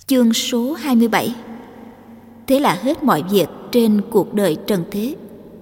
Chương số 27. Thế là hết mọi việc trên cuộc đời trần thế.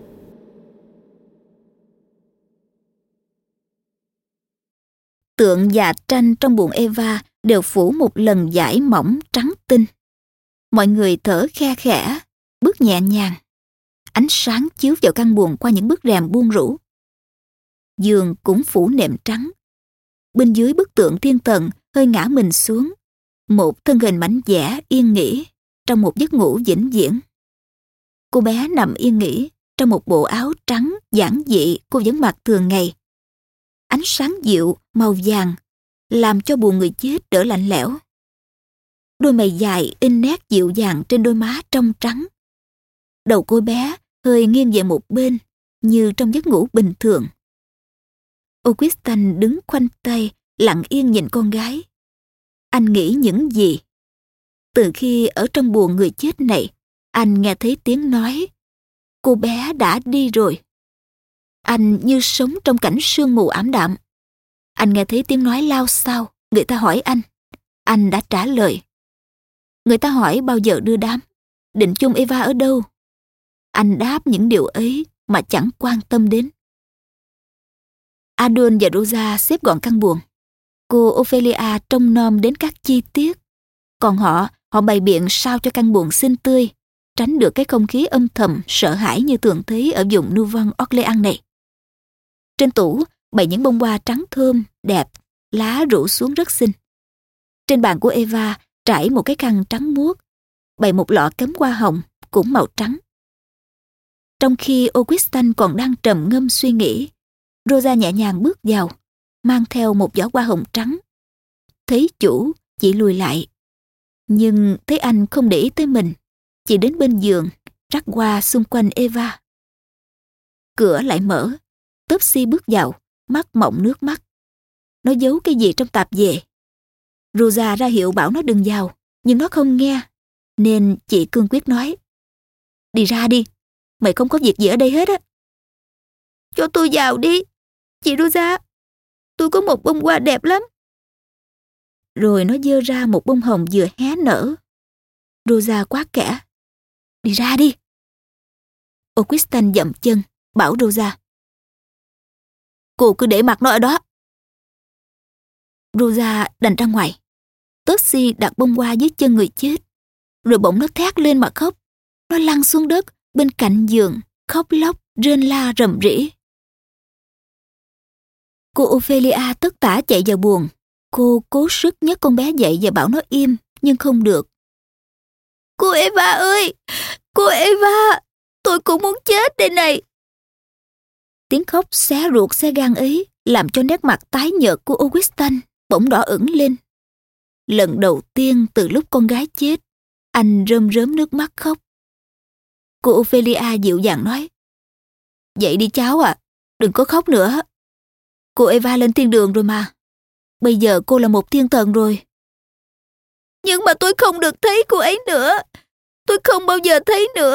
Tượng và tranh trong buồng Eva đều phủ một lần vải mỏng trắng tinh. Mọi người thở khe khẽ, bước nhẹ nhàng. Ánh sáng chiếu vào căn buồng qua những bức rèm buông rũ. Giường cũng phủ nệm trắng. Bên dưới bức tượng thiên thần hơi ngã mình xuống. Một thân hình mảnh dẻ yên nghỉ trong một giấc ngủ vĩnh viễn. Cô bé nằm yên nghỉ trong một bộ áo trắng giản dị cô vẫn mặc thường ngày. Ánh sáng dịu màu vàng làm cho buồng người chết đỡ lạnh lẽo. Đôi mày dài in nét dịu dàng trên đôi má trong trắng. Đầu cô bé hơi nghiêng về một bên như trong giấc ngủ bình thường. Augustin đứng khoanh tay lặng yên nhìn con gái. Anh nghĩ những gì? Từ khi ở trong buồng người chết này, anh nghe thấy tiếng nói, cô bé đã đi rồi. Anh như sống trong cảnh sương mù ảm đạm. Anh nghe thấy tiếng nói lao xao, người ta hỏi anh đã trả lời. Người ta hỏi bao giờ đưa đám, định chôn Eva ở đâu. Anh đáp những điều ấy mà chẳng quan tâm đến. Adon và Rosa xếp gọn căn buồng. Cô Ophelia trông nom đến các chi tiết. Còn họ bày biện sao cho căn buồng xinh tươi, tránh được cái không khí âm thầm, sợ hãi như thường thấy ở vùng Nouvelle-Orléans này. Trên tủ bày những bông hoa trắng thơm, đẹp, lá rủ xuống rất xinh. Trên bàn của Eva trải một cái khăn trắng muốt, bày một lọ cắm hoa hồng, cũng màu trắng. Trong khi Augustin còn đang trầm ngâm suy nghĩ, Rosa nhẹ nhàng bước vào, mang theo một giỏ hoa hồng trắng. Thấy chủ, chị lùi lại. Nhưng thấy anh không để ý tới mình, chị đến bên giường, rắc hoa xung quanh Eva. Cửa lại mở, Topsy bước vào, mắt mọng nước mắt. Nó giấu cái gì trong tạp dề. Rosa ra hiệu bảo nó đừng vào, nhưng nó không nghe, nên chị cương quyết nói. Đi ra đi, mày không có việc gì ở đây hết á. Cho tôi vào đi, chị Rosa, tôi có một bông hoa đẹp lắm. Rồi nó giơ ra một bông hồng vừa hé nở. Rosa quát kẽ. Đi ra đi. Augustin dậm chân, bảo Rosa. Cô cứ để mặc nó ở đó. Rosa đành ra ngoài. Topsy đặt bông hoa dưới chân người chết. Rồi bỗng nó thét lên mà khóc. Nó lăn xuống đất bên cạnh giường, khóc lóc, rên la rầm rĩ. Cô Ophelia tất tả chạy vào buồng. Cô cố sức nhấc con bé dậy và bảo nó im, nhưng không được. Cô Eva ơi! Cô Eva! Tôi cũng muốn chết đây này! Tiếng khóc xé ruột xé gan ấy làm cho nét mặt tái nhợt của Augustin bỗng đỏ ửng lên. Lần đầu tiên từ lúc con gái chết, anh rơm rớm nước mắt khóc. Cô Ophelia dịu dàng nói. Dậy đi cháu à, đừng có khóc nữa. Cô Eva lên thiên đường rồi mà. Bây giờ cô là một thiên thần rồi. Nhưng mà tôi không được thấy cô ấy nữa. Tôi không bao giờ thấy nữa.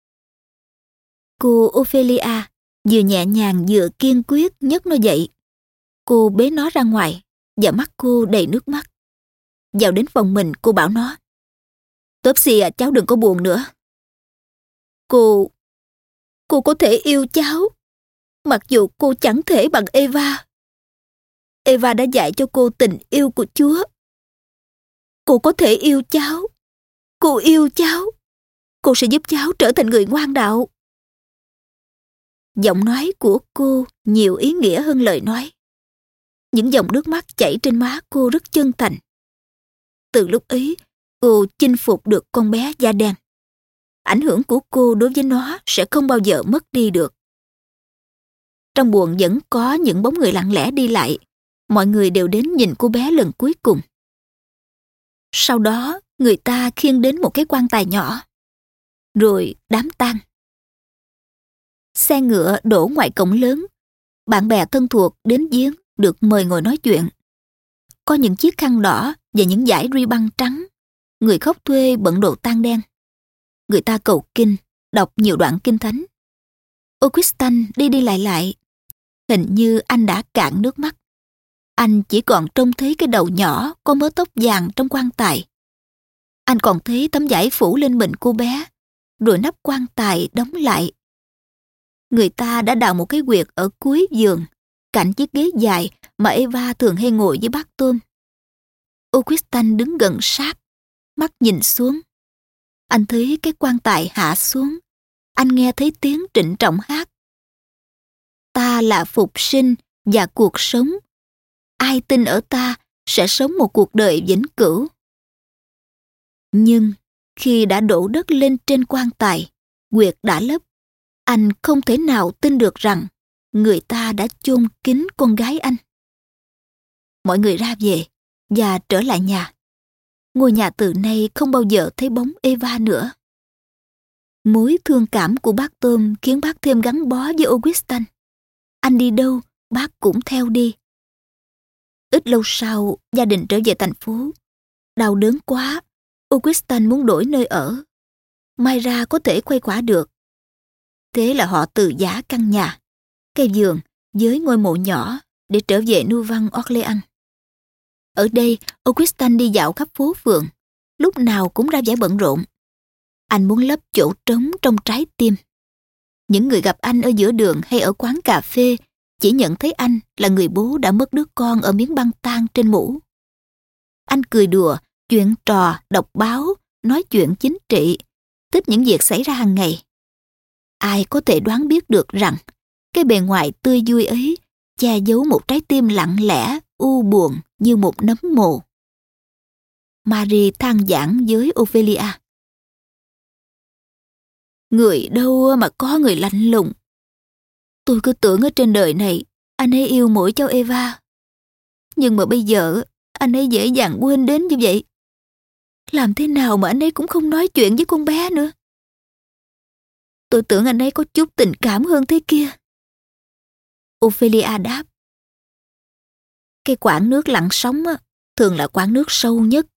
Cô Ophelia vừa nhẹ nhàng vừa kiên quyết nhấc nó dậy. Cô bế nó ra ngoài và mắt cô đầy nước mắt. Vào đến phòng mình, cô bảo nó. Topsy à, cháu đừng có buồn nữa. Cô có thể yêu cháu, mặc dù cô chẳng thể bằng Eva. Eva đã dạy cho cô tình yêu của Chúa. Cô có thể yêu cháu. Cô yêu cháu. Cô sẽ giúp cháu trở thành người ngoan đạo. Giọng nói của cô nhiều ý nghĩa hơn lời nói. Những dòng nước mắt chảy trên má cô rất chân thành. Từ lúc ấy, cô chinh phục được con bé da đen. Ảnh hưởng của cô đối với nó sẽ không bao giờ mất đi được. Trong buồng vẫn có những bóng người lặng lẽ đi lại. Mọi người đều đến nhìn cô bé lần cuối cùng. Sau đó, người ta khiêng đến một cái quan tài nhỏ. Rồi đám tang. Xe ngựa đổ ngoài cổng lớn. Bạn bè thân thuộc đến viếng được mời ngồi nói chuyện. Có những chiếc khăn đỏ và những dải ri băng trắng. Người khóc thuê bận đồ tang đen. Người ta cầu kinh, đọc nhiều đoạn kinh thánh. Augustin đi lại. Hình như anh đã cạn nước mắt. Anh chỉ còn trông thấy cái đầu nhỏ có mớ tóc vàng trong quan tài. Anh còn thấy tấm vải phủ lên mình cô bé, rồi nắp quan tài đóng lại. Người ta đã đào một cái huyệt ở cuối giường, cạnh chiếc ghế dài mà Eva thường hay ngồi với bát tôm. Augustin đứng gần sát, mắt nhìn xuống. Anh thấy cái quan tài hạ xuống. Anh nghe thấy tiếng trịnh trọng hát: Ta là phục sinh và cuộc sống. Ai tin ở ta sẽ sống một cuộc đời vĩnh cửu. Nhưng khi đã đổ đất lên trên quan tài, huyệt đã lấp, anh không thể nào tin được rằng người ta đã chôn kín con gái anh. Mọi người ra về và trở lại nhà. Ngôi nhà từ nay không bao giờ thấy bóng Eva nữa. Mối thương cảm của bác Tôm khiến bác thêm gắn bó với Augustin. Anh đi đâu, bác cũng theo đi. Ít lâu sau, gia đình trở về thành phố. Đau đớn quá, Augustin muốn đổi nơi ở. May ra có thể quay quả được. Thế là họ từ giá căn nhà, cây vườn với ngôi mộ nhỏ để trở về Nouvelle-Orléans. Ở đây, Augustin đi dạo khắp phố phường, lúc nào cũng ra vẻ bận rộn. Anh muốn lấp chỗ trống trong trái tim. Những người gặp anh ở giữa đường hay ở quán cà phê chỉ nhận thấy anh là người bố đã mất đứa con ở miếng băng tan trên mũ. Anh cười đùa, chuyện trò, đọc báo, nói chuyện chính trị, thích những việc xảy ra hàng ngày. Ai có thể đoán biết được rằng cái bề ngoài tươi vui ấy che giấu một trái tim lặng lẽ, u buồn như một nấm mồ. Marie than vãn với Ophelia: Người đâu mà có người lạnh lùng. Tôi cứ tưởng ở trên đời này anh ấy yêu mỗi cháu Eva. Nhưng mà bây giờ anh ấy dễ dàng quên đến như vậy. Làm thế nào mà anh ấy cũng không nói chuyện với con bé nữa. Tôi tưởng anh ấy có chút tình cảm hơn thế kia. Ophelia đáp: Cái quãng nước lặn sóng thường là quãng nước sâu nhất.